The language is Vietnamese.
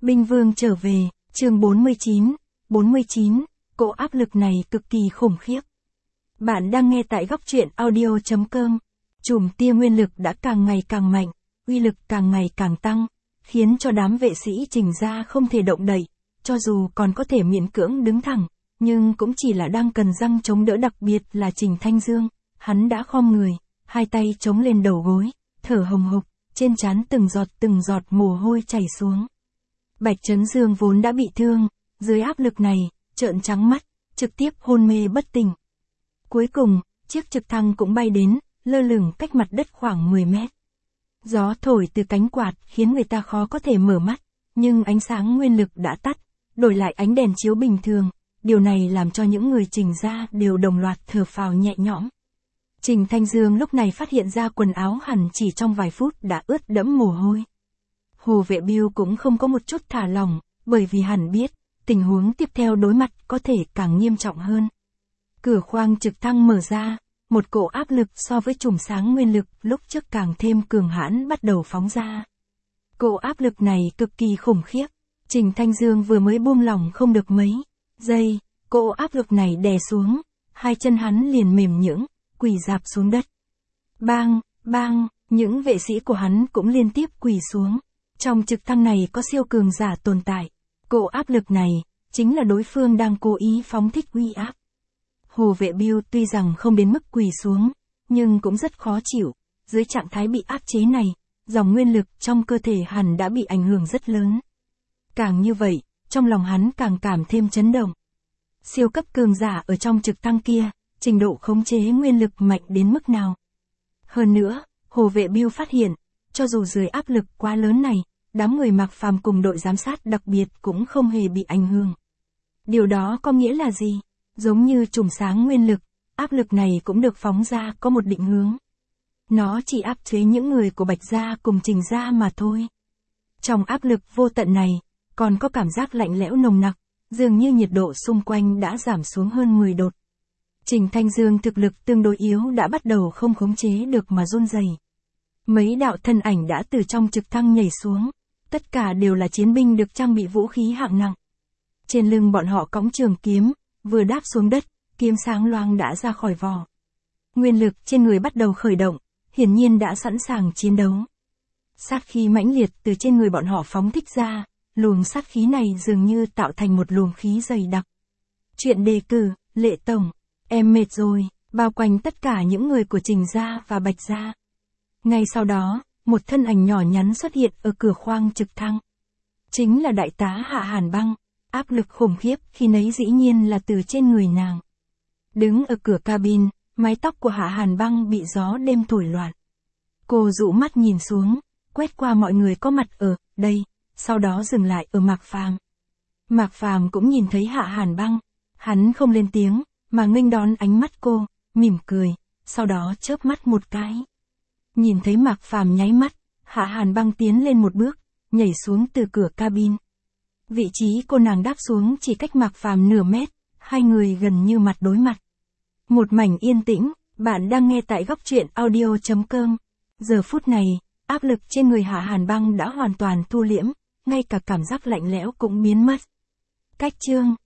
Binh Vương trở về, chương 49, cỗ áp lực này cực kỳ khủng khiếp. Bạn đang nghe tại góc truyện audio.com. Chùm tia nguyên lực đã càng ngày càng mạnh, uy lực càng ngày càng tăng, khiến cho đám vệ sĩ Trình gia không thể động đậy, cho dù còn có thể miễn cưỡng đứng thẳng, nhưng cũng chỉ là đang cần răng chống đỡ, đặc biệt là Trình Thanh Dương, hắn đã khom người, hai tay chống lên đầu gối, thở hồng hộc, trên trán từng giọt mồ hôi chảy xuống. Bạch Chấn Dương vốn đã bị thương, dưới áp lực này, trợn trắng mắt, trực tiếp hôn mê bất tỉnh. Cuối cùng, chiếc trực thăng cũng bay đến, lơ lửng cách mặt đất khoảng 10 mét. Gió thổi từ cánh quạt khiến người ta khó có thể mở mắt, nhưng ánh sáng nguyên lực đã tắt, đổi lại ánh đèn chiếu bình thường, điều này làm cho những người Trình gia đều đồng loạt thở phào nhẹ nhõm. Trình Thanh Dương lúc này phát hiện ra quần áo hẳn chỉ trong vài phút đã ướt đẫm mồ hôi. Hồ Vệ Biêu cũng không có một chút thả lỏng, bởi vì hẳn biết, tình huống tiếp theo đối mặt có thể càng nghiêm trọng hơn. Cửa khoang trực thăng mở ra, một cỗ áp lực so với chùm sáng nguyên lực lúc trước càng thêm cường hãn bắt đầu phóng ra. Cỗ áp lực này cực kỳ khủng khiếp, Trình Thanh Dương vừa mới buông lỏng không được mấy giây, cỗ áp lực này đè xuống, hai chân hắn liền mềm nhũn, quỳ rạp xuống đất. Bang, bang, những vệ sĩ của hắn cũng liên tiếp quỳ xuống. Trong trực thăng này có siêu cường giả tồn tại. Cỗ áp lực này, chính là đối phương đang cố ý phóng thích uy áp. Hồ Vệ Biêu tuy rằng không đến mức quỳ xuống, nhưng cũng rất khó chịu. Dưới trạng thái bị áp chế này, dòng nguyên lực trong cơ thể hẳn đã bị ảnh hưởng rất lớn. Càng như vậy, trong lòng hắn càng cảm thêm chấn động. Siêu cấp cường giả ở trong trực thăng kia, trình độ khống chế nguyên lực mạnh đến mức nào. Hơn nữa, Hồ Vệ Biêu phát hiện, cho dù dưới áp lực quá lớn này, đám người Mạc Phàm cùng đội giám sát đặc biệt cũng không hề bị ảnh hưởng. Điều đó có nghĩa là gì? Giống như chùm sáng nguyên lực, áp lực này cũng được phóng ra có một định hướng. Nó chỉ áp chế những người của Bạch gia cùng Trình gia mà thôi. Trong áp lực vô tận này, còn có cảm giác lạnh lẽo nồng nặc, dường như nhiệt độ xung quanh đã giảm xuống hơn 10 độ. Trình Thanh Dương thực lực tương đối yếu đã bắt đầu không khống chế được mà run rẩy. Mấy đạo thân ảnh đã từ trong trực thăng nhảy xuống, tất cả đều là chiến binh được trang bị vũ khí hạng nặng. Trên lưng bọn họ cõng trường kiếm, vừa đáp xuống đất, kiếm sáng loang đã ra khỏi vỏ. Nguyên lực trên người bắt đầu khởi động, hiển nhiên đã sẵn sàng chiến đấu. Sát khí mãnh liệt từ trên người bọn họ phóng thích ra, luồng sát khí này dường như tạo thành một luồng khí dày đặc. Chuyện đề cử, Lệ Tổng, em mệt rồi, bao quanh tất cả những người của Trình gia và Bạch gia. Ngay sau đó, một thân ảnh nhỏ nhắn xuất hiện ở cửa khoang trực thăng. Chính là đại tá Hạ Hàn Băng, áp lực khủng khiếp khi nấy dĩ nhiên là từ trên người nàng. Đứng ở cửa cabin, mái tóc của Hạ Hàn Băng bị gió đêm thổi loạn. Cô dụ mắt nhìn xuống, quét qua mọi người có mặt ở đây, sau đó dừng lại ở Mạc Phàm. Mạc Phàm cũng nhìn thấy Hạ Hàn Băng, hắn không lên tiếng, mà nghênh đón ánh mắt cô, mỉm cười, sau đó chớp mắt một cái. Nhìn thấy Mạc Phàm nháy mắt, Hạ Hàn Băng tiến lên một bước, nhảy xuống từ cửa cabin. Vị trí cô nàng đáp xuống chỉ cách Mạc Phàm nửa mét, hai người gần như mặt đối mặt. Một mảnh yên tĩnh, bạn đang nghe tại góc truyện audio.com. Giờ phút này, áp lực trên người Hạ Hàn Băng đã hoàn toàn thu liễm, ngay cả cảm giác lạnh lẽo cũng biến mất. Cách chương